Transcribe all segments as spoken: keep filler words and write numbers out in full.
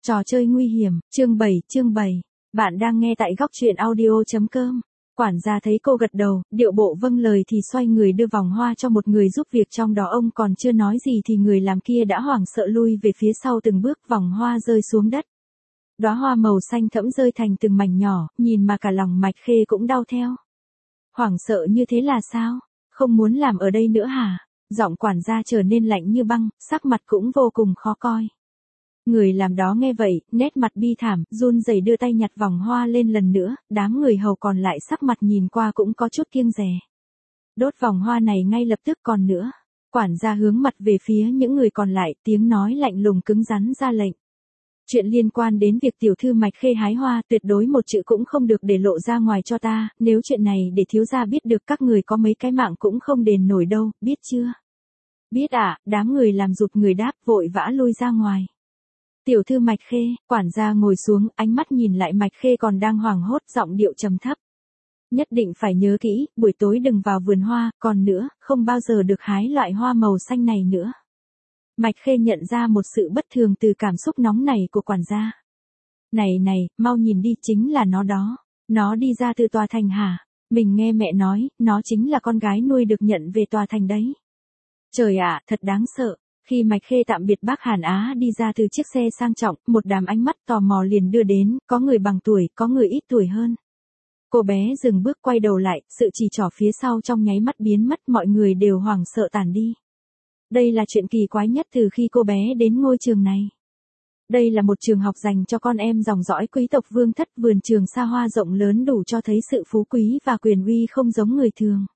Trò chơi nguy hiểm, chương bảy, chương bảy. Bạn đang nghe tại góc truyện audio.com. Quản gia thấy cô gật đầu, điệu bộ vâng lời thì xoay người đưa vòng hoa cho một người giúp việc, trong đó ông còn chưa nói gì thì người làm kia đã hoảng sợ lui về phía sau từng bước, vòng hoa rơi xuống đất. Đóa hoa màu xanh thẫm rơi thành từng mảnh nhỏ, nhìn mà cả lòng Mạch Khê cũng đau theo. Hoảng sợ như thế là sao? Không muốn làm ở đây nữa hả? Giọng quản gia trở nên lạnh như băng, sắc mặt cũng vô cùng khó coi. Người làm đó nghe vậy, nét mặt bi thảm, run rẩy đưa tay nhặt vòng hoa lên lần nữa, đám người hầu còn lại sắc mặt nhìn qua cũng có chút kiêng dè. Đốt vòng hoa này ngay lập tức, còn nữa. Quản gia hướng mặt về phía những người còn lại, tiếng nói lạnh lùng cứng rắn ra lệnh. Chuyện liên quan đến việc tiểu thư Mạch Khê hái hoa, tuyệt đối một chữ cũng không được để lộ ra ngoài cho ta, nếu chuyện này để thiếu gia biết được các người có mấy cái mạng cũng không đền nổi đâu, biết chưa? Biết ạ, à, đám người làm rụt người đáp vội vã lui ra ngoài. Tiểu thư Mạch Khê, quản gia ngồi xuống, ánh mắt nhìn lại Mạch Khê còn đang hoảng hốt, giọng điệu trầm thấp. Nhất định phải nhớ kỹ, buổi tối đừng vào vườn hoa, còn nữa, không bao giờ được hái loại hoa màu xanh này nữa. Mạch Khê nhận ra một sự bất thường từ cảm xúc nóng nảy của quản gia. Này này, mau nhìn đi, chính là nó đó. Nó đi ra từ tòa thành hả? Mình nghe mẹ nói, nó chính là con gái nuôi được nhận về tòa thành đấy. Trời ạ, thật đáng sợ. Khi Mạch Khê tạm biệt bác Hàn Á đi ra từ chiếc xe sang trọng, một đám ánh mắt tò mò liền đưa đến, có người bằng tuổi, có người ít tuổi hơn. Cô bé dừng bước quay đầu lại, sự chỉ trỏ phía sau trong nháy mắt biến mất, mọi người đều hoảng sợ tản đi. Đây là chuyện kỳ quái nhất từ khi cô bé đến ngôi trường này. Đây là một trường học dành cho con em dòng dõi quý tộc vương thất, vườn trường xa hoa rộng lớn đủ cho thấy sự phú quý và quyền uy không giống người thường.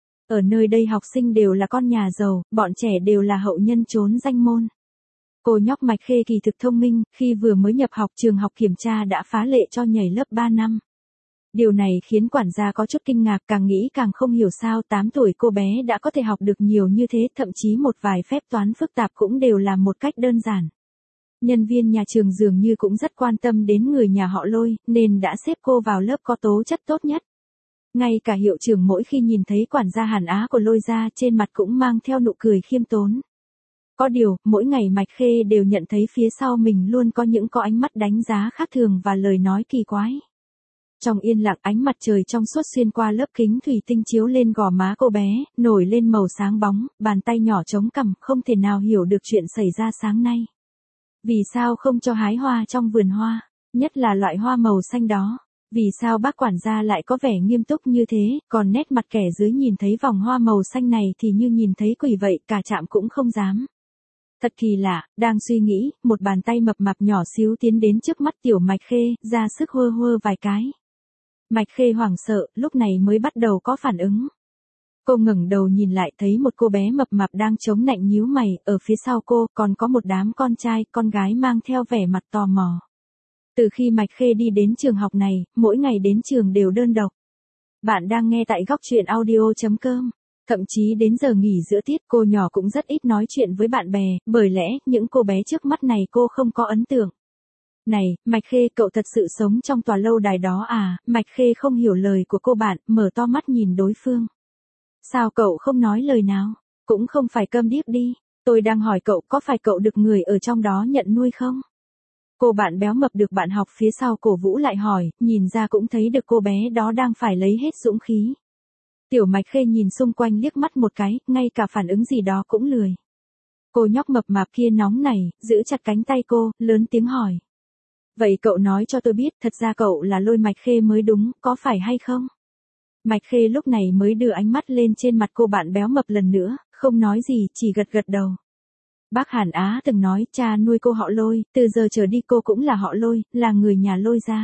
Ở nơi đây học sinh đều là con nhà giàu, bọn trẻ đều là hậu nhân trốn danh môn. Cô nhóc Mạch Khê kỳ thực thông minh, khi vừa mới nhập học trường học kiểm tra đã phá lệ cho nhảy lớp ba năm. Điều này khiến quản gia có chút kinh ngạc, càng nghĩ càng không hiểu sao tám tuổi cô bé đã có thể học được nhiều như thế, thậm chí một vài phép toán phức tạp cũng đều làm một cách đơn giản. Nhân viên nhà trường dường như cũng rất quan tâm đến người nhà họ Lôi, nên đã xếp cô vào lớp có tố chất tốt nhất. Ngay cả hiệu trưởng mỗi khi nhìn thấy quản gia Hàn Á của Lôi gia trên mặt cũng mang theo nụ cười khiêm tốn. Có điều, mỗi ngày Mạch Khê đều nhận thấy phía sau mình luôn có những có ánh mắt đánh giá khác thường và lời nói kỳ quái. Trong yên lặng, ánh mặt trời trong suốt xuyên qua lớp kính thủy tinh chiếu lên gò má cô bé, nổi lên màu sáng bóng, bàn tay nhỏ chống cằm, không thể nào hiểu được chuyện xảy ra sáng nay. Vì sao không cho hái hoa trong vườn hoa, nhất là loại hoa màu xanh đó? Vì sao bác quản gia lại có vẻ nghiêm túc như thế, còn nét mặt kẻ dưới nhìn thấy vòng hoa màu xanh này thì như nhìn thấy quỷ vậy, cả chạm cũng không dám. Thật kỳ lạ, đang suy nghĩ, một bàn tay mập mạp nhỏ xíu tiến đến trước mắt tiểu Mạch Khê, ra sức hơ hơ vài cái. Mạch Khê hoảng sợ, lúc này mới bắt đầu có phản ứng. Cô ngẩng đầu nhìn lại thấy một cô bé mập mạp đang chống nạnh nhíu mày, ở phía sau cô còn có một đám con trai, con gái mang theo vẻ mặt tò mò. Từ khi Mạch Khê đi đến trường học này, mỗi ngày đến trường đều đơn độc. Bạn đang nghe tại góc truyện audio.com. Thậm chí đến giờ nghỉ giữa tiết cô nhỏ cũng rất ít nói chuyện với bạn bè, bởi lẽ những cô bé trước mắt này cô không có ấn tượng. Này, Mạch Khê, cậu thật sự sống trong tòa lâu đài đó à? Mạch Khê không hiểu lời của cô bạn, mở to mắt nhìn đối phương. Sao cậu không nói lời nào? Cũng không phải câm điếc đi. Tôi đang hỏi cậu có phải cậu được người ở trong đó nhận nuôi không? Cô bạn béo mập được bạn học phía sau cổ vũ lại hỏi, nhìn ra cũng thấy được cô bé đó đang phải lấy hết dũng khí. Tiểu Mạch Khê nhìn xung quanh liếc mắt một cái, ngay cả phản ứng gì đó cũng lười. Cô nhóc mập mạp kia nóng nảy, giữ chặt cánh tay cô, lớn tiếng hỏi. Vậy cậu nói cho tôi biết, thật ra cậu là Lôi Mạch Khê mới đúng, có phải hay không? Mạch Khê lúc này mới đưa ánh mắt lên trên mặt cô bạn béo mập lần nữa, không nói gì, chỉ gật gật đầu. Bác Hàn Á từng nói cha nuôi cô họ Lôi, từ giờ trở đi cô cũng là họ Lôi, là người nhà Lôi gia.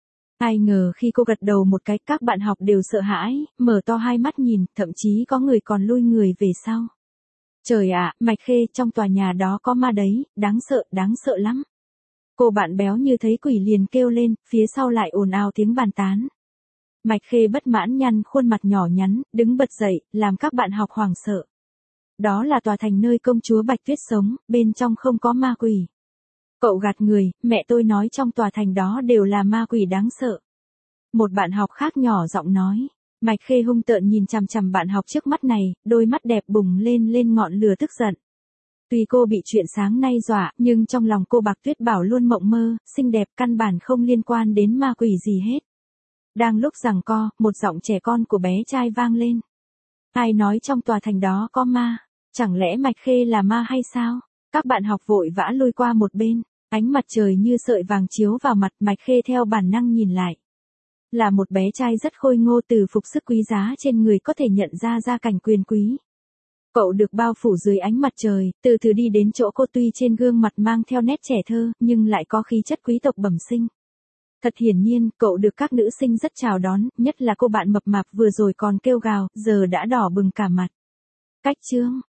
Ai ngờ khi cô gật đầu một cái, các bạn học đều sợ hãi, mở to hai mắt nhìn, thậm chí có người còn lui người về sau. Trời ạ, Mạch Khê, trong tòa nhà đó có ma đấy, đáng sợ, đáng sợ lắm. Cô bạn béo như thấy quỷ liền kêu lên, phía sau lại ồn ào tiếng bàn tán. Mạch Khê bất mãn nhăn khuôn mặt nhỏ nhắn, đứng bật dậy, làm các bạn học hoảng sợ. Đó là tòa thành nơi công chúa Bạch Tuyết sống, bên trong không có ma quỷ. Cậu gạt người, mẹ tôi nói trong tòa thành đó đều là ma quỷ đáng sợ. Một bạn học khác nhỏ giọng nói. Mạch Khê hung tợn nhìn chằm chằm bạn học trước mắt này, đôi mắt đẹp bùng lên lên ngọn lửa tức giận. Tuy cô bị chuyện sáng nay dọa, nhưng trong lòng cô Bạc Tuyết Bảo luôn mộng mơ, xinh đẹp căn bản không liên quan đến ma quỷ gì hết. Đang lúc giằng co, một giọng trẻ con của bé trai vang lên. Ai nói trong tòa thành đó có ma? Chẳng lẽ Mạch Khê là ma hay sao? Các bạn học vội vã lui qua một bên. Ánh mặt trời như sợi vàng chiếu vào mặt, Mạch Khê theo bản năng nhìn lại. Là một bé trai rất khôi ngô, từ phục sức quý giá trên người có thể nhận ra gia cảnh quyền quý. Cậu được bao phủ dưới ánh mặt trời, từ từ đi đến chỗ cô, tuy trên gương mặt mang theo nét trẻ thơ, nhưng lại có khí chất quý tộc bẩm sinh. Thật hiển nhiên, cậu được các nữ sinh rất chào đón, nhất là cô bạn mập mạp vừa rồi còn kêu gào, giờ đã đỏ bừng cả mặt. Cách chương